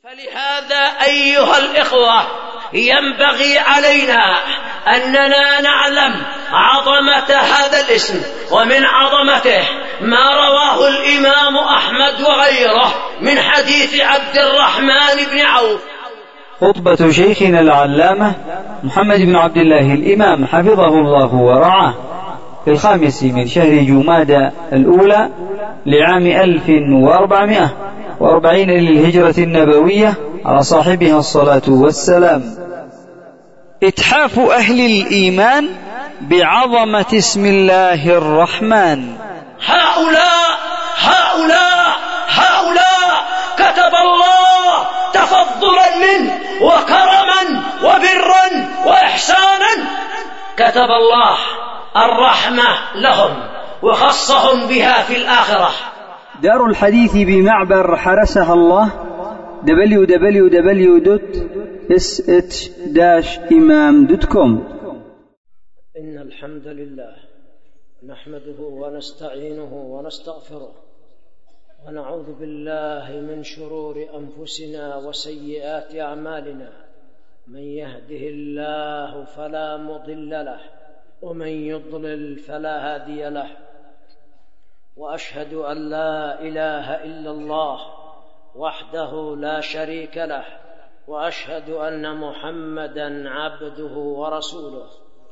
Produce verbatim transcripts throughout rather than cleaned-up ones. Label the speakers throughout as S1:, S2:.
S1: فلهذا أيها الإخوة ينبغي علينا أننا نعلم عظمة هذا الاسم، ومن عظمته ما رواه الإمام أحمد وغيره من حديث عبد الرحمن بن عوف.
S2: خطبة شيخنا العلامة محمد بن عبد الله الإمام حفظه الله ورعاه في الخامس من شهر جمادى الأولى لعام ألف وأربعمائة وأربعين للهجرة النبوية على صاحبها الصلاة والسلام. إتحاف أهل الإيمان بعظمة اسم الله الرحمن.
S1: هؤلاء هؤلاء هؤلاء كتب الله تفضلا منه وكرما وبرا وإحسانا، كتب الله الرحمة لهم وخصهم بها في الآخرة.
S2: دار الحديث بمعبر حرسها الله دبليو دبليو دبليو دوت اس اتش داش إمام دوت كوم.
S1: إن الحمد لله نحمده ونستعينه ونستغفره ونعوذ بالله من شرور أنفسنا وسيئات أعمالنا، من يهده الله فلا مضل له ومن يضلل فلا هادي له، وأشهد أن لا إله إلا الله وحده لا شريك له، وأشهد أن محمدًا عبده ورسوله.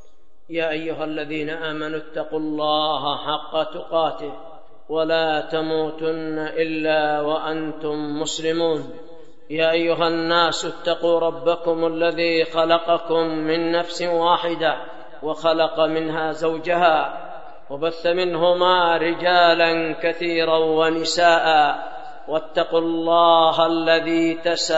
S1: يا أيها الذين آمنوا اتقوا الله حق تقاته ولا تموتن إلا وأنتم مسلمون. يا أيها الناس اتقوا ربكم الذي خلقكم من نفس واحدة وخلق منها زوجها وبث منهما رجالا كثيرا ونساء، واتقوا الله الذي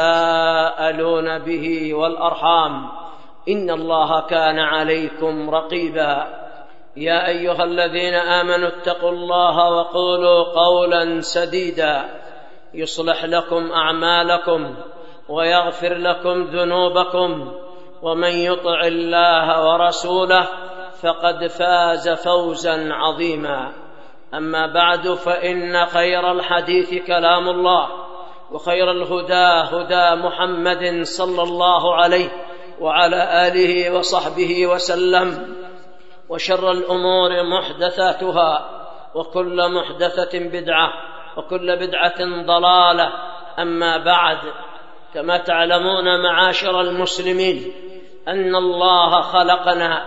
S1: تساءلون به والأرحام إن الله كان عليكم رقيبا. يا أيها الذين آمنوا اتقوا الله وقولوا قولا سديدا يصلح لكم أعمالكم ويغفر لكم ذنوبكم، ومن يطع الله ورسوله فقد فاز فوزا عظيما. أما بعد، فإن خير الحديث كلام الله، وخير الهدى هدى محمد صلى الله عليه وعلى آله وصحبه وسلم، وشر الأمور محدثاتها، وكل محدثة بدعة، وكل بدعة ضلالة. أما بعد، كما تعلمون معاشر المسلمين أن الله خلقنا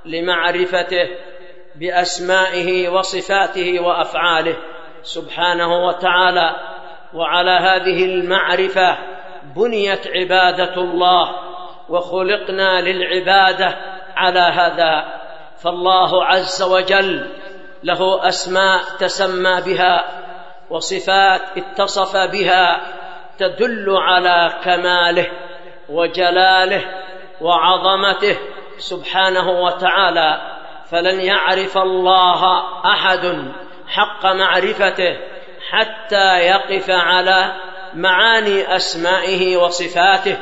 S1: لمعرفته بأسمائه وصفاته وأفعاله سبحانه وتعالى، وعلى هذه المعرفة بنيت عبادة الله، وخلقنا للعبادة على هذا. فالله عز وجل له أسماء تسمى بها وصفات اتصف بها تدل على كماله وجلاله وعظمته سبحانه وتعالى، فلن يعرف الله أحد حق معرفته حتى يقف على معاني أسمائه وصفاته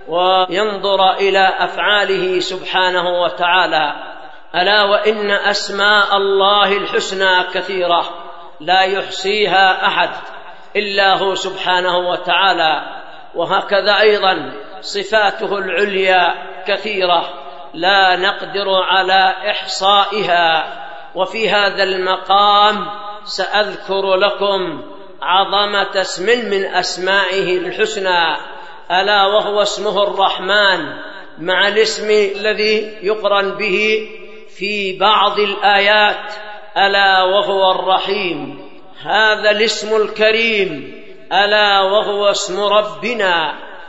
S1: وينظر إلى أفعاله سبحانه وتعالى. ألا وإن أسماء الله الحسنى كثيرة لا يحصيها أحد إلا هو سبحانه وتعالى، وهكذا أيضا صفاته العليا كثيرة لا نقدر على إحصائها. وفي هذا المقام سأذكر لكم عظمة اسم من أسمائه الحسنى، ألا وهو اسمه الرحمن، مع الاسم الذي يقرن به في بعض الآيات ألا وهو الرحيم. هذا الاسم الكريم ألا وهو اسم ربنا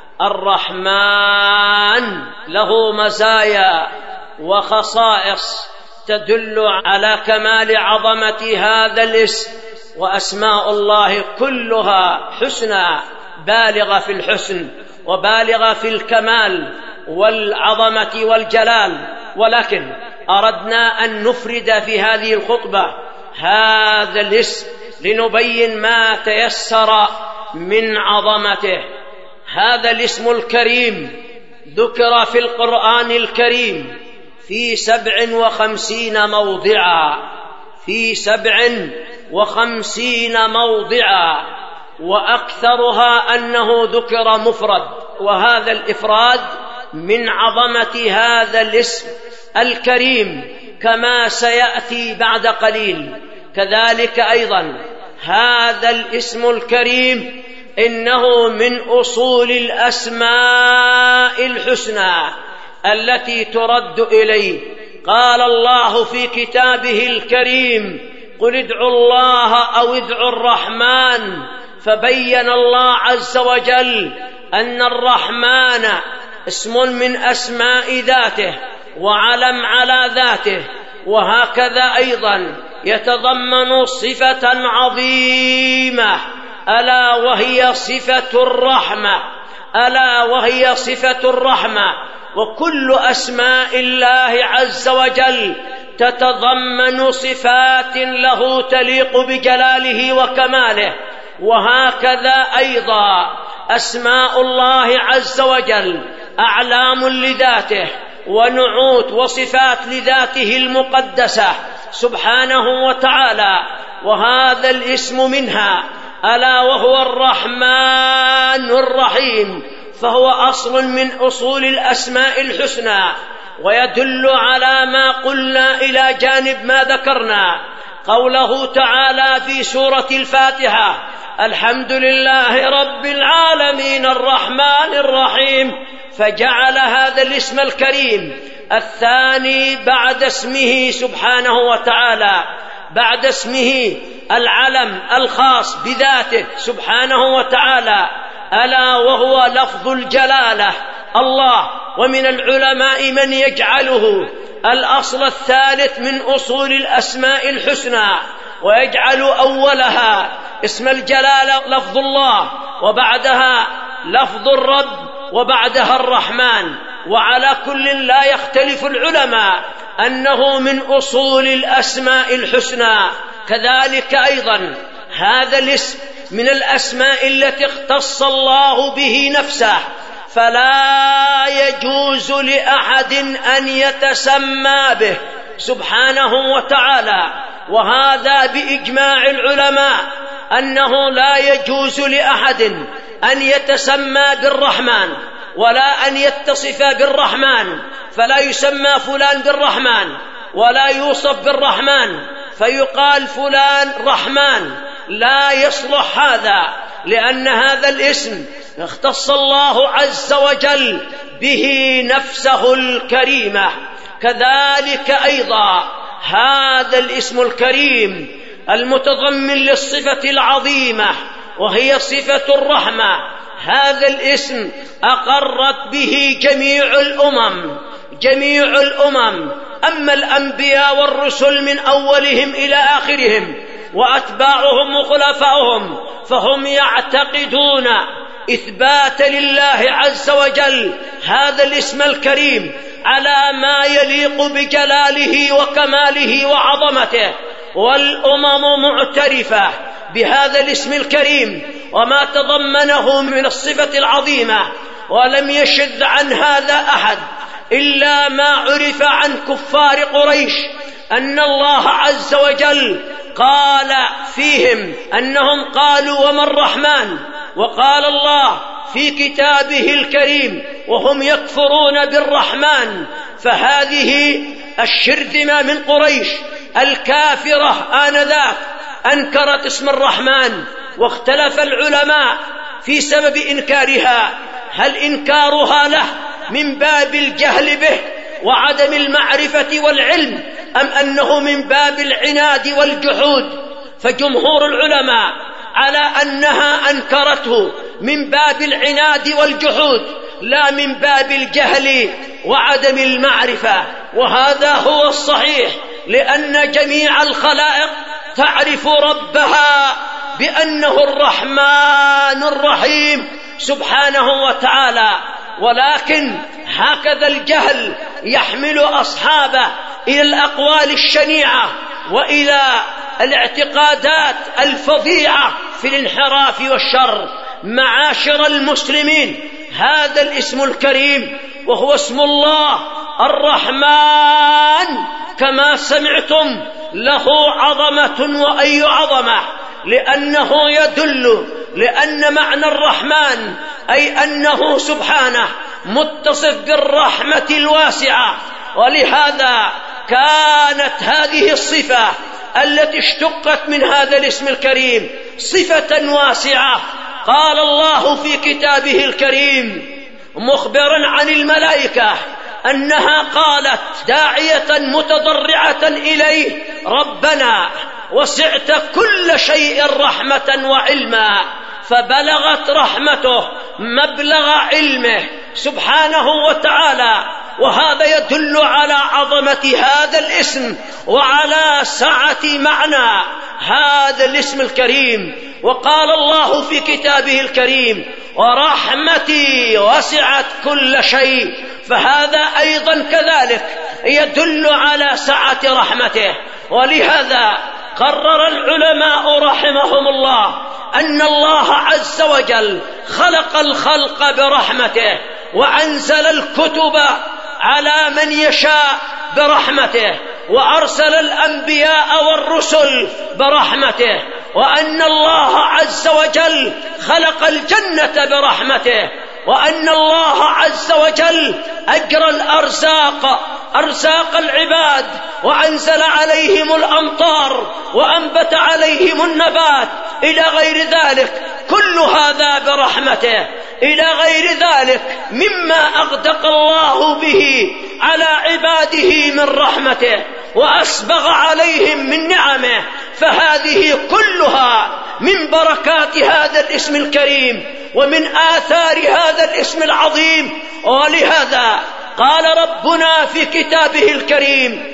S1: الرحمن له مزايا وخصائص تدل على كمال عظمة هذا الاسم، وأسماء الله كلها حسنى بالغة في الحسن وبالغة في الكمال والعظمة والجلال. ولكن أردنا أن نفرد في هذه الخطبة هذا الاسم لنبين ما تيسر من عظمته. هذا الاسم الكريم ذكر في القرآن الكريم في سبع وخمسين موضعا في سبع وخمسين موضعا وأكثرها أنه ذكر مفرد، وهذا الإفراد من عظمة هذا الاسم الكريم كما سيأتي بعد قليل. كذلك أيضا هذا الاسم الكريم إنه من أصول الأسماء الحسنى التي ترد إليه. قال الله في كتابه الكريم: قل ادعوا الله أو ادعوا الرحمن. فبين الله عز وجل أن الرحمن اسم من أسماء ذاته وعلم على ذاته، وهكذا أيضا يتضمن صفة عظيمة ألا وهي صفة الرحمة، ألا وهي صفة الرحمة. وكل أسماء الله عز وجل تتضمن صفات له تليق بجلاله وكماله. وهكذا أيضا أسماء الله عز وجل أعلام لذاته ونعوت وصفات لذاته المقدسة سبحانه وتعالى، وهذا الاسم منها ألا وهو الرحمن الرحيم، فهو أصل من أصول الأسماء الحسنى، ويدل على ما قلنا إلى جانب ما ذكرنا. قوله تعالى في سورة الفاتحة: الحمد لله رب العالمين الرحمن الرحيم، فجعل هذا الاسم الكريم الثاني بعد اسمه سبحانه وتعالى، بعد اسمه العلم الخاص بذاته سبحانه وتعالى، ألا وهو لفظ الجلالة الله. ومن العلماء من يجعله الأصل الثالث من أصول الأسماء الحسنى، ويجعل أولها اسم الجلالة لفظ الله، وبعدها لفظ الرب، وبعدها الرحمن. وعلى كل لا يختلف العلماء أنه من أصول الأسماء الحسنى. كذلك أيضا هذا الاسم من الأسماء التي اختص الله به نفسه، فلا يجوز لأحد أن يتسمى به سبحانه وتعالى. وهذا بإجماع العلماء أنه لا يجوز لأحد أن يتسمى بالرحمن ولا أن يتصف بالرحمن، فلا يسمى فلان بالرحمن ولا يوصف بالرحمن فيقال فلان رحمن، لا يصلح هذا، لأن هذا الاسم اختص الله عز وجل به نفسه الكريمة. كذلك أيضا هذا الاسم الكريم المتضمن للصفة العظيمة وهي صفة الرحمة، هذا الاسم أقرت به جميع الأمم، جميع الأمم، أما الأنبياء والرسل من أولهم إلى آخرهم وأتباعهم وخلفائهم فهم يعتقدون إثبات لله عز وجل هذا الاسم الكريم على ما يليق بجلاله وكماله وعظمته. والأمم معترفة بهذا الاسم الكريم وما تضمنه من الصفة العظيمة، ولم يشذ عن هذا أحد إلا ما عرف عن كفار قريش أن الله عز وجل قال فيهم أنهم قالوا وما الرحمن، وقال الله في كتابه الكريم وهم يكفرون بالرحمن. فهذه الشرذمة من قريش الكافرة آنذاك أنكرت اسم الرحمن، واختلف العلماء في سبب إنكارها، هل إنكارها له من باب الجهل به وعدم المعرفة والعلم أم أنه من باب العناد والجحود؟ فجمهور العلماء على أنها أنكرته من باب العناد والجحود لا من باب الجهل وعدم المعرفة، وهذا هو الصحيح، لأن جميع الخلائق تعرف ربها بأنه الرحمن الرحيم سبحانه وتعالى، ولكن هكذا الجهل يحمل أصحابه إلى الأقوال الشنيعة وإلى الاعتقادات الفظيعة في الانحراف والشر. معاشر المسلمين، هذا الاسم الكريم وهو اسم الله الرحمن كما سمعتم له عظمة وأي عظمة، لأنه يدل لأن معنى الرحمن أي أنه سبحانه متصف بالرحمة الواسعة، ولهذا كانت هذه الصفة التي اشتقت من هذا الاسم الكريم صفة واسعة. قال الله في كتابه الكريم مخبرا عن الملائكة أنها قالت داعية متضرعة إليه: ربنا وسعت كل شيء رحمة وعلما. فبلغت رحمته مبلغ علمه سبحانه وتعالى، وهذا يدل على عظمة هذا الاسم وعلى سعة معنى هذا الاسم الكريم. وقال الله في كتابه الكريم: ورحمتي وسعت كل شيء. فهذا أيضا كذلك يدل على سعة رحمته. ولهذا قرر العلماء رحمهم الله أن الله عز وجل خلق الخلق برحمته، وأنزل الكتب على من يشاء برحمته، وأرسل الأنبياء والرسل برحمته، وأن الله عز وجل خلق الجنة برحمته، وأن الله عز وجل أجرى الأرزاق أرزاق العباد وأنزل عليهم الأمطار وأنبت عليهم النبات إلى غير ذلك، كل هذا برحمته، إلى غير ذلك مما أغدق الله به على عباده من رحمته وأسبغ عليهم من نعمه. فهذه كلها من بركات هذا الاسم الكريم ومن آثار هذا الاسم العظيم. ولهذا قال ربنا في كتابه الكريم: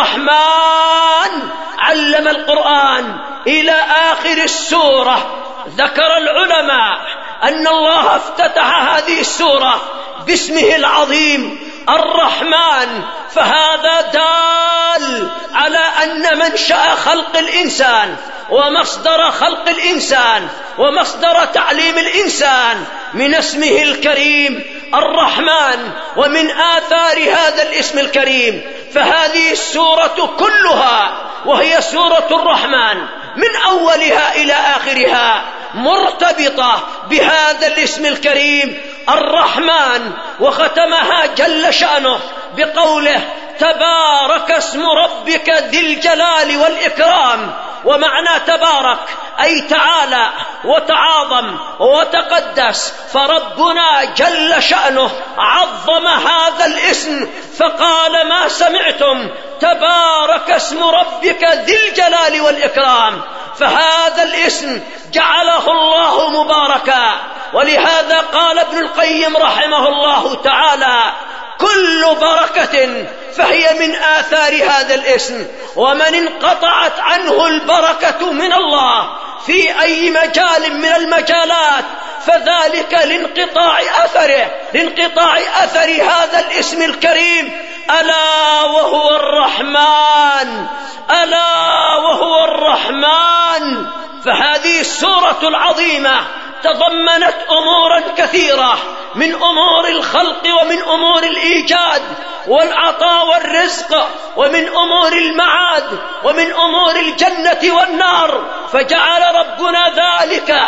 S1: الرحمن علم القرآن إلى آخر السورة. ذكر العلماء أن الله افتتح هذه السورة باسمه العظيم الرحمن، فهذا دال على أن منشأ خلق الإنسان ومصدر خلق الإنسان ومصدر تعليم الإنسان من اسمه الكريم الرحمن، ومن آثار هذا الاسم الكريم. فهذه السورة كلها وهي سورة الرحمن من أولها إلى آخرها مرتبطة بهذا الاسم الكريم الرحمن. وختمها جل شأنه بقوله: تبارك اسم ربك ذي الجلال والإكرام. ومعنى تبارك أي تعالى وتعاظم وتقدس، فربنا جل شأنه عظم هذا الاسم فقال: ما سمعتم تبارك اسم ربك ذي الجلال والإكرام. فهذا الاسم جعله الله مباركا. ولهذا قال ابن القيم رحمه الله تعالى: كل بركة فهي من آثار هذا الاسم، ومن انقطعت عنه البركة من الله في أي مجال من المجالات فذلك لانقطاع أثره لانقطاع أثر هذا الاسم الكريم. ألا وهو الرحمن، ألا وهو الرحمن. فهذه السورة العظيمة تضمنت أمورا كثيرة من أمور الخلق ومن أمور الإيجاد والعطاء والرزق ومن أمور المعاد ومن أمور الجنة والنار، فجعل ربنا ذلك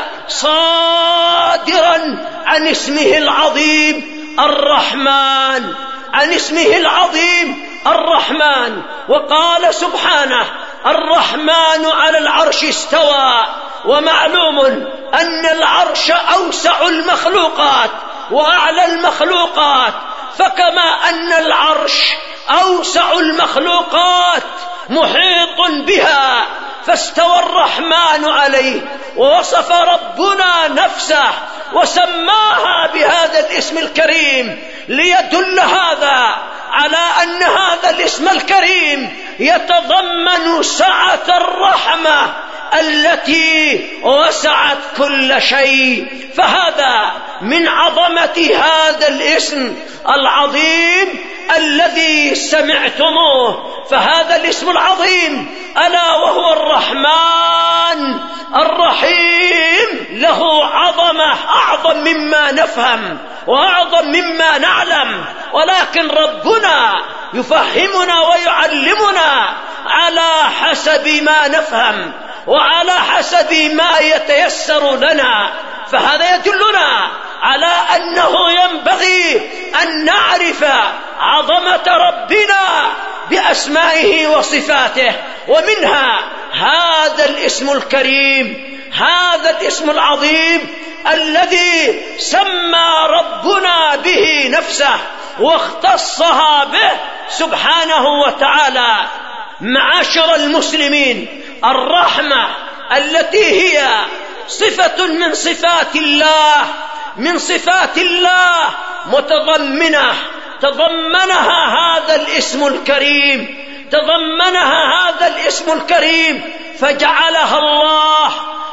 S1: صادرا عن اسمه العظيم الرحمن، عن اسمه العظيم الرحمن. وقال سبحانه: الرحمن على العرش استوى. ومعلوم أن العرش أوسع المخلوقات وأعلى المخلوقات، فكما أن العرش أوسع المخلوقات محيط بها، فاستوى الرحمن عليه، ووصف ربنا نفسه وسماها بهذا الاسم الكريم، ليدل هذا على أن هذا الاسم الكريم يتضمن سعة الرحمة التي وسعت كل شيء. فهذا من عظمة هذا الاسم العظيم الذي سمعتموه. فهذا الاسم العظيم ألا وهو الرحمن الرحيم له عظمة أعظم مما نفهم وأعظم مما نعلم، ولكن ربنا يفهمنا ويعلمنا على حسب ما نفهم، وعلى حسب ما يتيسر لنا. فهذا يدلنا على أنه ينبغي أن نعرف عظمة ربنا بأسمائه وصفاته، ومنها هذا الاسم الكريم، هذا الاسم العظيم الذي سمى ربنا به نفسه واختصها به سبحانه وتعالى. معاشر المسلمين، الرحمة التي هي صفة من صفات الله من صفات الله متضمنة تضمنها هذا الاسم الكريم تضمنها هذا الاسم الكريم فجعلها الله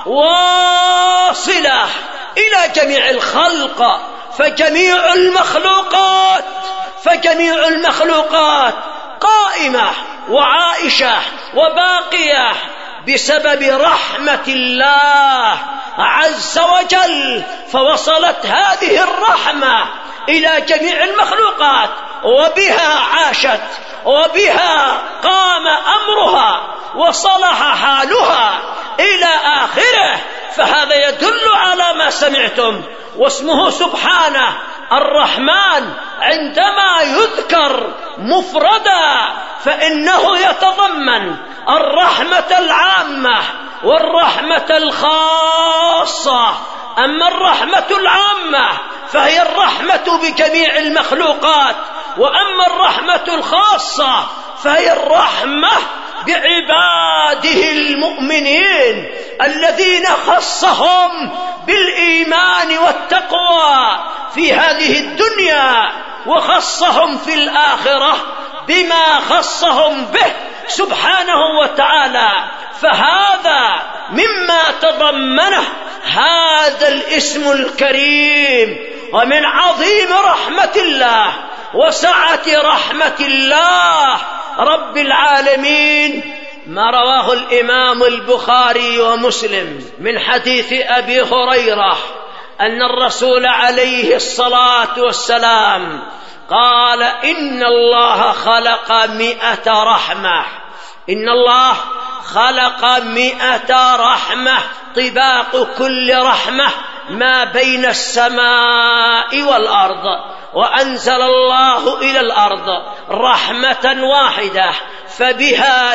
S1: واصلة إلى جميع الخلق. فجميع المخلوقات فجميع المخلوقات قائمة وعائشة وباقية بسبب رحمة الله عز وجل. فوصلت هذه الرحمة إلى جميع المخلوقات، وبها عاشت، وبها قام أمرها، وصلح حالها إلى آخره. فهذا يدل على ما سمعتم. واسمه سبحانه الرحمن عندما يذكر مفردا فإنه يتضمن الرحمة العامة والرحمة الخاصة. أما الرحمة العامة فهي الرحمة بجميع المخلوقات، وأما الرحمة الخاصة فهي الرحمة بعباده المؤمنين الذين خصهم بالإيمان والتقوى في هذه الدنيا، وخصهم في الآخرة بما خصهم به سبحانه وتعالى. فهذا مما تضمنه هذا الاسم الكريم. ومن عظيم رحمة الله وسعة رحمة الله رب العالمين ما رواه الإمام البخاري ومسلم من حديث أبي هريرة أن الرسول عليه الصلاة والسلام قال: إن الله خلق مئة رحمة إن الله خلق مئة رحمة طباق كل رحمة ما بين السماء والأرض، وأنزل الله إلى الأرض رحمة واحدة فبها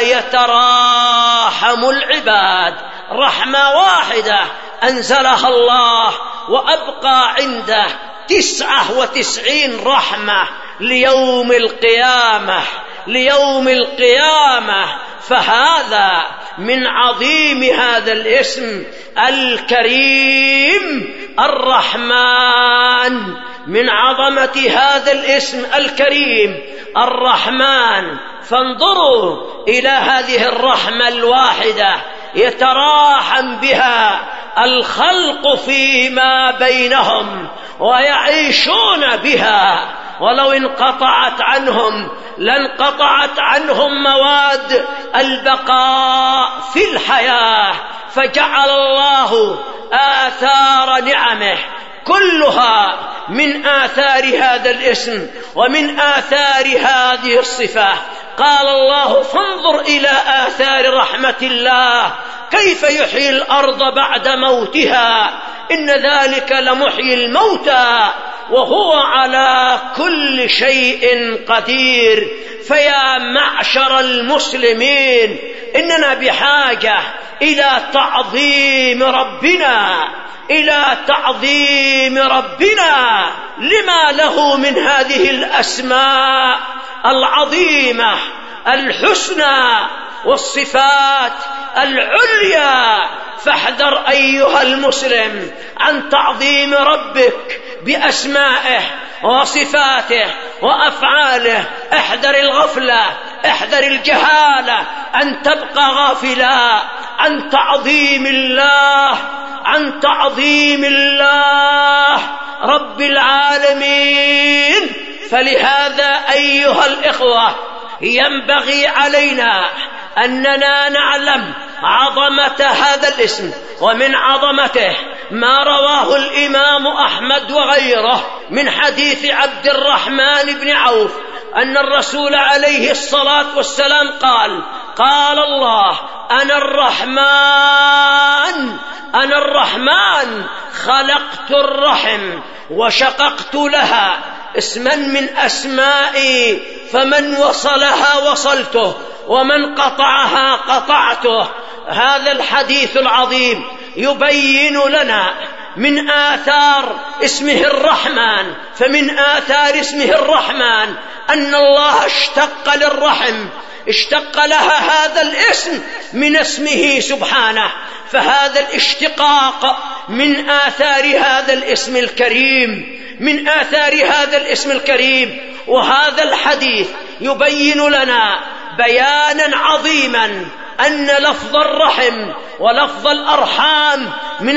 S1: يتراحم العباد. رحمة واحدة أنزلها الله، وأبقى عنده تسعة وتسعين رحمة ليوم القيامة ليوم القيامة. فهذا من عظيم هذا الاسم الكريم الرحمن، من عظمة هذا الاسم الكريم الرحمن. فانظروا إلى هذه الرحمة الواحدة يتراحم بها الخلق فيما بينهم ويعيشون بها، ولو انقطعت عنهم لانقطعت عنهم مواد البقاء في الحياة. فجعل الله آثار نعمه كلها من آثار هذا الاسم ومن آثار هذه الصفة. قال الله: فانظر إلى آثار رحمة الله كيف يحيي الأرض بعد موتها، إن ذلك لمحيي الموتى وهو على كل شيء قدير. فيا معشر المسلمين، إننا بحاجة إلى تعظيم ربنا إلى تعظيم ربنا لما له من هذه الأسماء العظيمة الحسنى والصفات العليا. فاحذر أيها المسلم عن تعظيم ربك بأسمائه وصفاته وأفعاله. احذر الغفلة، احذر الجهالة، أن تبقى غافلا عن تعظيم الله عن تعظيم الله رب العالمين. فلهذا أيها الإخوة ينبغي علينا أننا نعلم عظمة هذا الاسم. ومن عظمته ما رواه الإمام أحمد وغيره من حديث عبد الرحمن بن عوف أن الرسول عليه الصلاة والسلام قال: قال الله: أنا الرحمن، أنا الرحمن خلقت الرحم وشققت لها اسما من أسمائي، فمن وصلها وصلته ومن قطعها قطعته. هذا الحديث العظيم يبين لنا من آثار اسمه الرحمن. فمن آثار اسمه الرحمن أن الله اشتق للرحم، اشتق لها هذا الاسم من اسمه سبحانه. فهذا الاشتقاق من آثار هذا الاسم الكريم، من آثار هذا الاسم الكريم. وهذا الحديث يبين لنا بيانا عظيما أن لفظ الرحم ولفظ الأرحام من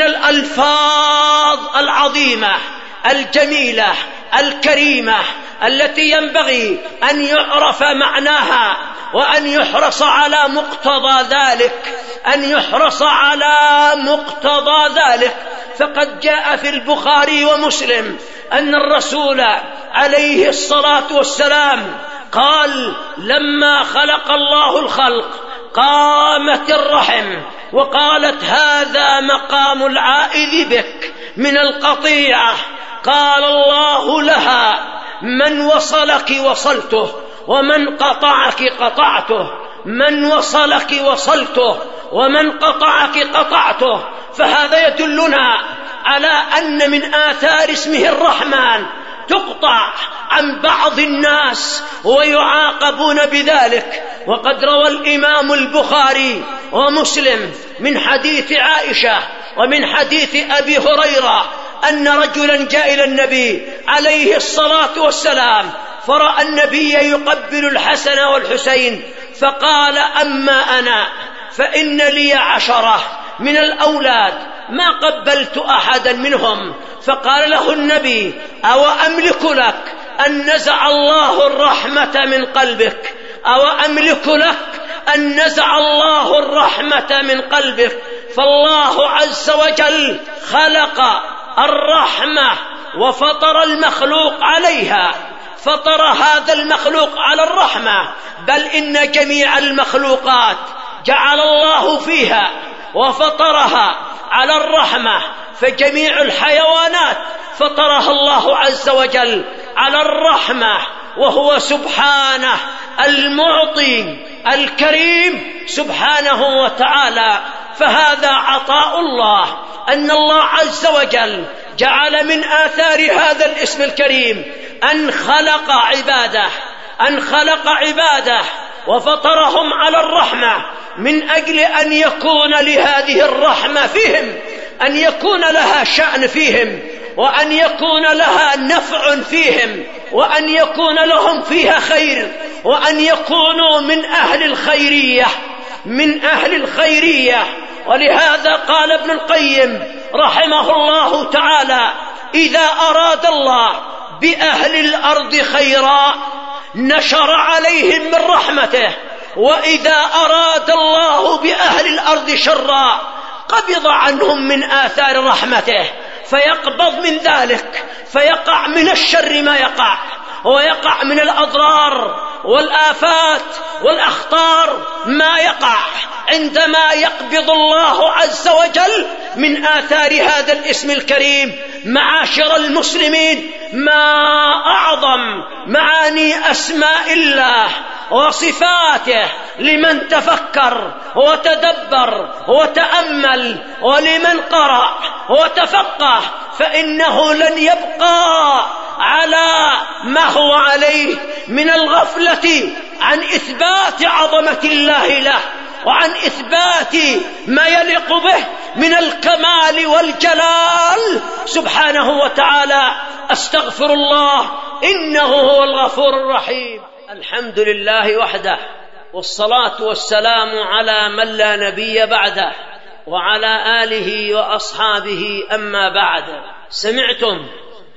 S1: الألفاظ العظيمة الجميلة الكريمة التي ينبغي أن يعرف معناها وأن يحرص على مقتضى ذلك، أن يحرص على مقتضى ذلك. فقد جاء في البخاري ومسلم أن الرسول عليه الصلاة والسلام قال: لما خلق الله الخلق قامت الرحم وقالت: هذا مقام العائذ بك من القطيعة. قال الله لها: من وصلك وصلته ومن قطعك قطعته، من وصلك وصلته ومن قطعك قطعته. فهذا يدلنا على أن من آثار اسمه الرحمن تقطع عن بعض الناس ويعاقبون بذلك. وقد روى الإمام البخاري ومسلم من حديث عائشة ومن حديث أبي هريرة أن رجلا جاء إلى النبي عليه الصلاة والسلام فرأى النبي يقبل الحسن والحسين، فقال: أما أنا فإن لي عشرة من الأولاد ما قبلت أحدا منهم. فقال له النبي: أو أملك لك أن نزع الله الرحمة من قلبك، أو أملك لك أن نزع الله الرحمة من قلبك. فالله عز وجل خلق الرحمة وفطر المخلوق عليها، فطر هذا المخلوق على الرحمة، بل إن جميع المخلوقات جعل الله فيها وفطرها على الرحمة. فجميع الحيوانات فطرها الله عز وجل على الرحمة، وهو سبحانه المعطي الكريم سبحانه وتعالى. فهذا عطاء الله، أن الله عز وجل جعل من آثار هذا الاسم الكريم أن خلق عباده، أن خلق عباده وفطرهم على الرحمة من أجل أن يكون لهذه الرحمة فيهم، أن يكون لها شأن فيهم، وأن يكون لها نفع فيهم، وأن يكون لهم فيها خير، وأن يكونوا من أهل الخيرية، من أهل الخيرية. ولهذا قال ابن القيم رحمه الله تعالى: إذا أراد الله بأهل الأرض خيرا نشر عليهم من رحمته، وإذا أراد الله بأهل الأرض شرا قبض عنهم من آثار رحمته، فيقبض من ذلك، فيقع من الشر ما يقع، ويقع من الأضرار والآفات والأخطار ما يقع عندما يقبض الله عز وجل من آثار هذا الاسم الكريم. معاشر المسلمين، ما أعظم معاني أسماء الله وصفاته لمن تفكر وتدبر وتأمل، ولمن قرأ وتفقه، فإنه لن يبقى على ما هو عليه من الغفلة عن إثبات عظمة الله له، وعن إثبات ما يليق به من الكمال والجلال سبحانه وتعالى. أستغفر الله إنه هو الغفور الرحيم. الحمد لله وحده، والصلاة والسلام على من لا نبي بعده، وعلى آله وأصحابه. أما بعد، سمعتم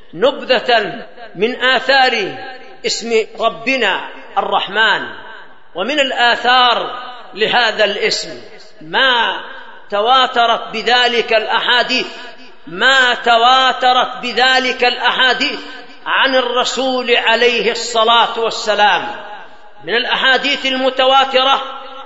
S1: نبذة من آثار اسم ربنا الرحمن. ومن الآثار لهذا الاسم ما تواترت بذلك الأحاديث، ما تواترت بذلك الأحاديث عن الرسول عليه الصلاة والسلام. من الأحاديث المتواترة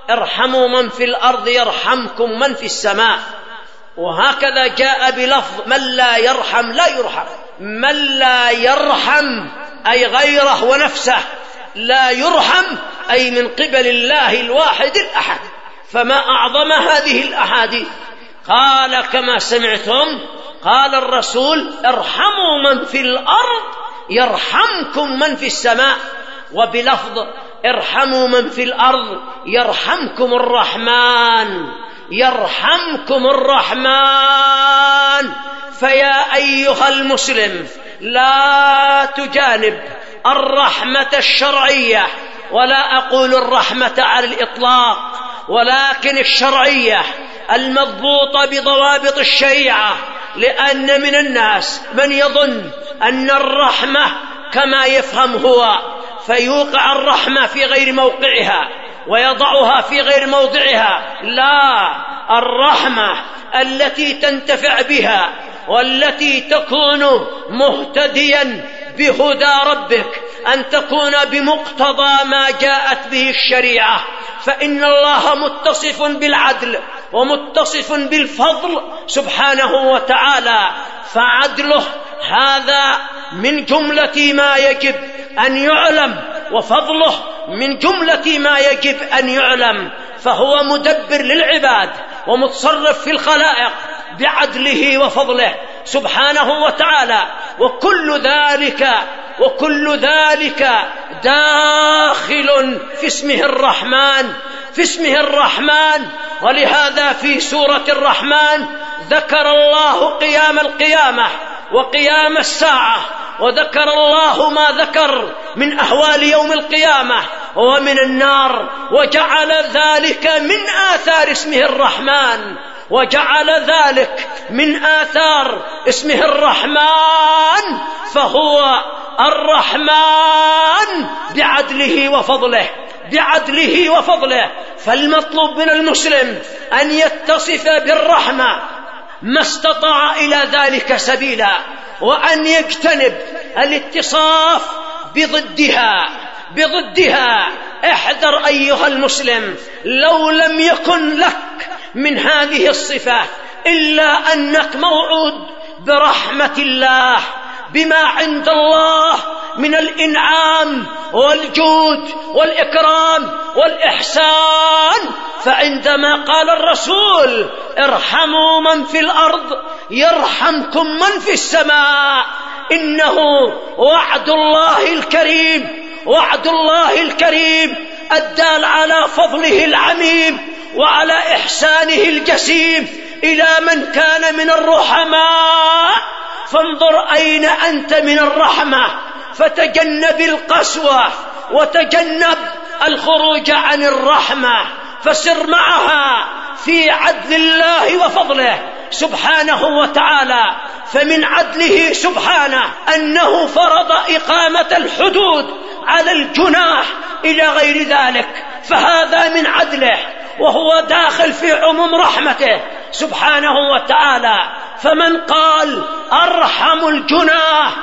S1: ارحموا من في الأرض يرحمكم من في السماء. وهكذا جاء بلفظ من لا يرحم لا يرحم. من لا يرحم أي غيره ونفسه، لا يرحم أي من قبل الله الواحد الأحد. فما أعظم هذه الأحاديث. قال كما سمعتم، قال الرسول ارحموا من في الأرض يرحمكم من في السماء، وبلفظ ارحموا من في الأرض يرحمكم الرحمن، يرحمكم الرحمن. فيا أيها المسلم لا تجانب الرحمة الشرعية، ولا أقول الرحمة على الإطلاق، ولكن الشرعية المضبوطة بضوابط الشريعة، لأن من الناس من يظن أن الرحمة كما يفهم هو، فيوقع الرحمة في غير موقعها ويضعها في غير موضعها. لا، الرحمة التي تنتفع بها والتي تكون مهتديا بهدى ربك أن تكون بمقتضى ما جاءت به الشريعة، فإن الله متصف بالعدل ومتصف بالفضل سبحانه وتعالى، فعدله هذا من جملة ما يجب أن يعلم، وفضله من جملة ما يجب أن يعلم. فهو مدبر للعباد ومتصرف في الخلائق بعدله وفضله سبحانه وتعالى، وكل ذلك وكل ذلك داخل في اسمه الرحمن، في اسمه الرحمن. ولهذا في سورة الرحمن ذكر الله قيام القيامة وقيام الساعة، وذكر الله ما ذكر من أحوال يوم القيامة ومن النار، وجعل ذلك من آثار اسمه الرحمن، وجعل ذلك من آثار اسمه الرحمن. فهو الرحمن بعدله وفضله، بعدله وفضله. فالمطلوب من المسلم أن يتصف بالرحمة ما استطاع إلى ذلك سبيلا، وأن يجتنب الاتصاف بضدها بضدها. احذر أيها المسلم، لو لم يكن لك من هذه الصفة إلا أنك موعود برحمة الله، بما عند الله من الإنعام والجود والإكرام والإحسان. فعندما قال الرسول ارحموا من في الأرض يرحمكم من في السماء، إنه وعد الله الكريم، وعد الله الكريم الدال على فضله العميم وعلى إحسانه الجسيم إلى من كان من الرحماء. فانظر أين أنت من الرحمة، فتجنب القسوة وتجنب الخروج عن الرحمة، فسر معها في عدل الله وفضله سبحانه وتعالى. فمن عدله سبحانه أنه فرض إقامة الحدود على الجناح إلى غير ذلك، فهذا من عدله، وهو داخل في عموم رحمته سبحانه وتعالى. فمن قال أرحم الجناح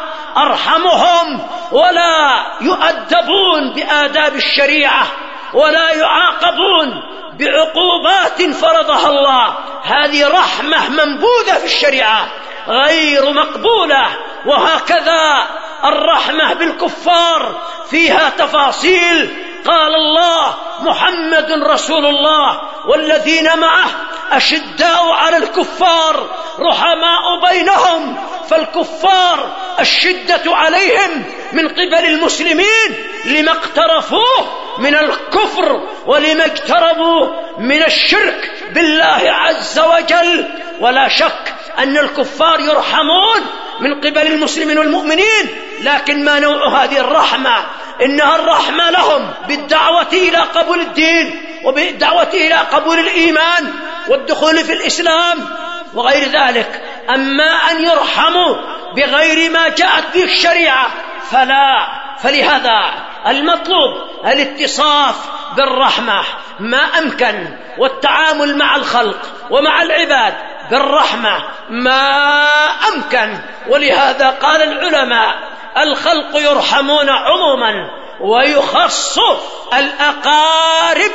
S1: أرحمهم ولا يؤدبون بآداب الشريعة ولا يعاقبون بعقوبات فرضها الله، هذه رحمة منبوذة في الشريعة غير مقبولة. وهكذا الرحمة بالكفار فيها تفاصيل. قال الله محمد رسول الله والذين معه أشداء على الكفار رحماء بينهم، فالكفار الشدة عليهم من قبل المسلمين لما اقترفوه من الكفر ولما اقتربوا من الشرك بالله عز وجل. ولا شك أن الكفار يرحمون من قبل المسلمين والمؤمنين، لكن ما نوع هذه الرحمة؟ إنها الرحمة لهم بالدعوة إلى قبول الدين وبالدعوة إلى قبول الإيمان والدخول في الإسلام وغير ذلك. أما أن يرحموا بغير ما جاءت به الشريعة فلا. فلهذا المطلوب الاتصاف بالرحمة ما أمكن، والتعامل مع الخلق ومع العباد بالرحمة ما أمكن. ولهذا قال العلماء الخلق يرحمون عموما ويخص الأقارب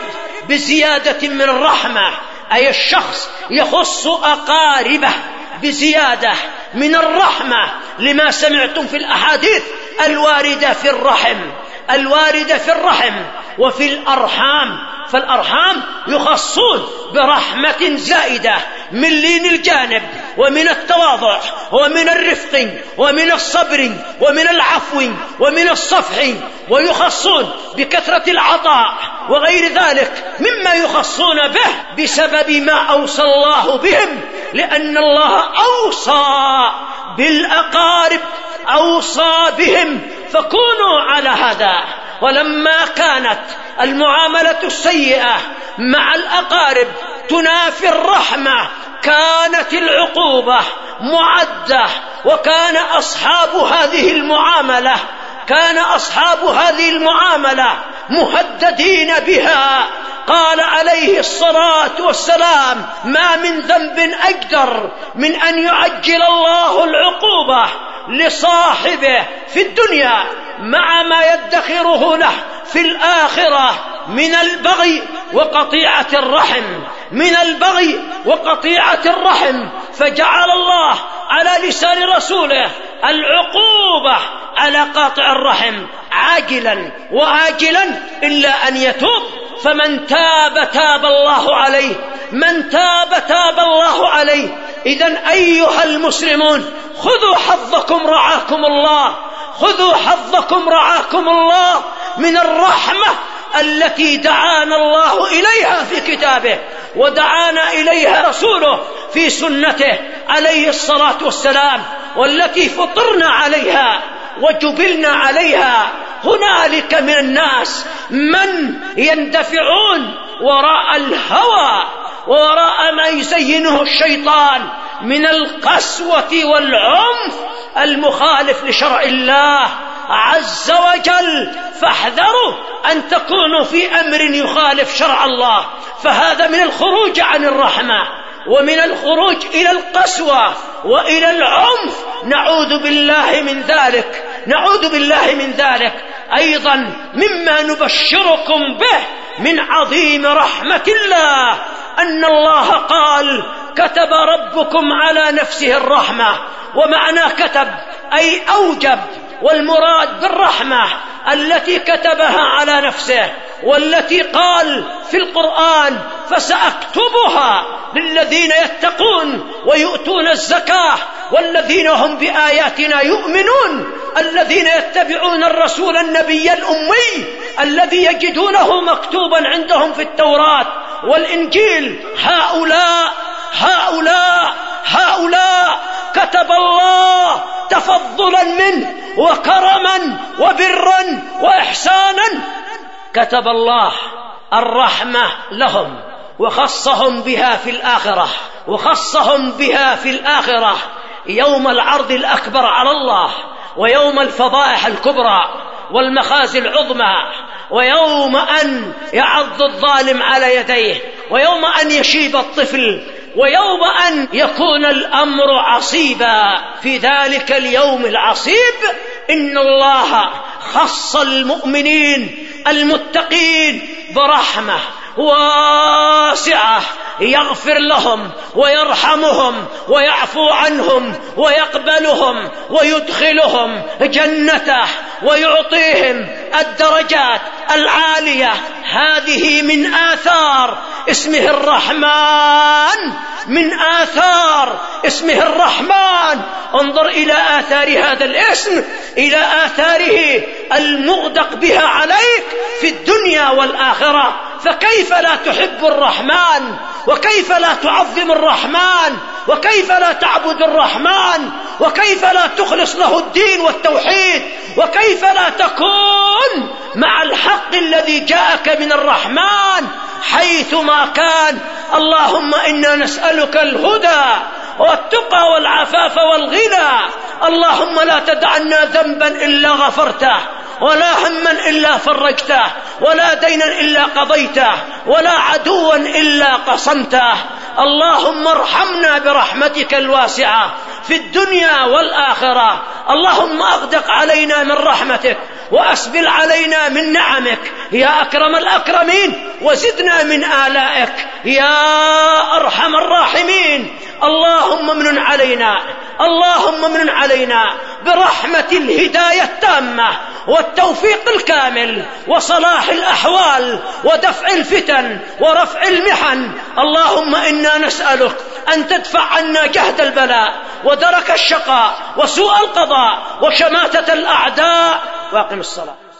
S1: بزيادة من الرحمة، أي الشخص يخص أقاربه بزيادة من الرحمة، لما سمعتم في الأحاديث الواردة في الرحم الواردة في الرحم وفي الأرحام. فالأرحام يخصون برحمة زائدة من لين الجانب ومن التواضع ومن الرفق ومن الصبر ومن العفو ومن الصفح، ويخصون بكثرة العطاء وغير ذلك مما يخصون به بسبب ما أوصى الله بهم، لأن الله أوصى بالأقارب، أوصى بهم، فكونوا على هذا. ولما كانت المعاملة السيئة مع الأقارب تنافي الرحمة كانت العقوبة معدة، وكان أصحاب هذه المعاملة كان أصحاب هذه المعاملة مهددين بها. قال عليه الصلاة والسلام: ما من ذنب أجدر من أن يعجل الله العقوبة لصاحبه في الدنيا مع ما يدخره له في الآخرة من البغي وقطيعة الرحم من البغي وقطيعة الرحم. فجعل الله على لسان رسوله العقوبة على قاطع الرحم عاجلا وآجلا إلا أن يتوب، فمن تاب تاب الله عليه من تاب تاب الله عليه. إذن أيها المسلمون، خذوا حظكم رعاكم الله خذوا حظكم رعاكم الله من الرحمة التي دعانا الله إليها في كتابه ودعانا إليها رسوله في سنته عليه الصلاة والسلام، والتي فطرنا عليها وجبلنا عليها. هنالك من الناس من يندفعون وراء الهوى وراء ما يزينه الشيطان من القسوة والعنف المخالف لشرع الله عز وجل، فاحذروا أن تكونوا في أمر يخالف شرع الله، فهذا من الخروج عن الرحمة ومن الخروج إلى القسوة وإلى العنف. نعوذ بالله من ذلك نعوذ بالله من ذلك. أيضا مما نبشركم به من عظيم رحمة الله أن الله قال: كتب ربكم على نفسه الرحمة. ومعنى كتب أي أوجب، والمراد بالرحمة التي كتبها على نفسه، والتي قال في القرآن: فسأكتبها للذين يتقون ويؤتون الزكاة والذين هم بآياتنا يؤمنون، الذين يتبعون الرسول النبي الأمي الذي يجدونه مكتوبا عندهم في التوراة والإنجيل. هؤلاء هؤلاء هؤلاء كتب الله تفضلا منه وكرما وبرا وإحسانا، كتب الله الرحمة لهم وخصهم بها في الآخرة وخصهم بها في الآخرة يوم العرض الأكبر على الله، ويوم الفضائح الكبرى والمخازي العظمى، ويوم أن يعض الظالم على يديه، ويوم أن يشيب الطفل، ويوم أن يكون الأمر عصيبا. في ذلك اليوم العصيب إن الله خص المؤمنين المتقين برحمة واسعة يغفر لهم ويرحمهم ويعفو عنهم ويقبلهم ويدخلهم جنته ويعطيهم الدرجات العالية. هذه من آثار اسمه الرحمن من آثار اسمه الرحمن. انظر إلى آثار هذا الاسم، إلى آثاره المغدق بها عليك في الدنيا والآخرة. فكيف لا تحب الرحمن، وكيف لا تعظم الرحمن، وكيف لا تعبد الرحمن، وكيف لا تخلص له الدين والتوحيد، وكيف لا تكون مع الحق الذي جاءك من الرحمن حيثما كان. اللهم إنا نسألك الهدى والتقى والعفاف والغنى. اللهم لا تدعنا ذنبا إلا غفرته، ولا هما إلا فرجته، ولا دينا إلا قضيته، ولا عدوا إلا قصمته. اللهم ارحمنا برحمتك الواسعة في الدنيا والآخرة. اللهم أغدق علينا من رحمتك وأسبل علينا من نعمك يا أكرم الأكرمين وزدنا من آلائك يا أرحم الراحمين. اللهم من علينا اللهم من علينا برحمة الهداية التامة والتوفيق الكامل وصلاح الأحوال ودفع الفتن ورفع المحن. اللهم إنا نسألك أن تدفع عنا جهد البلاء ودرك الشقاء وسوء القضاء وشماتة الأعداء. واقم الصلاة.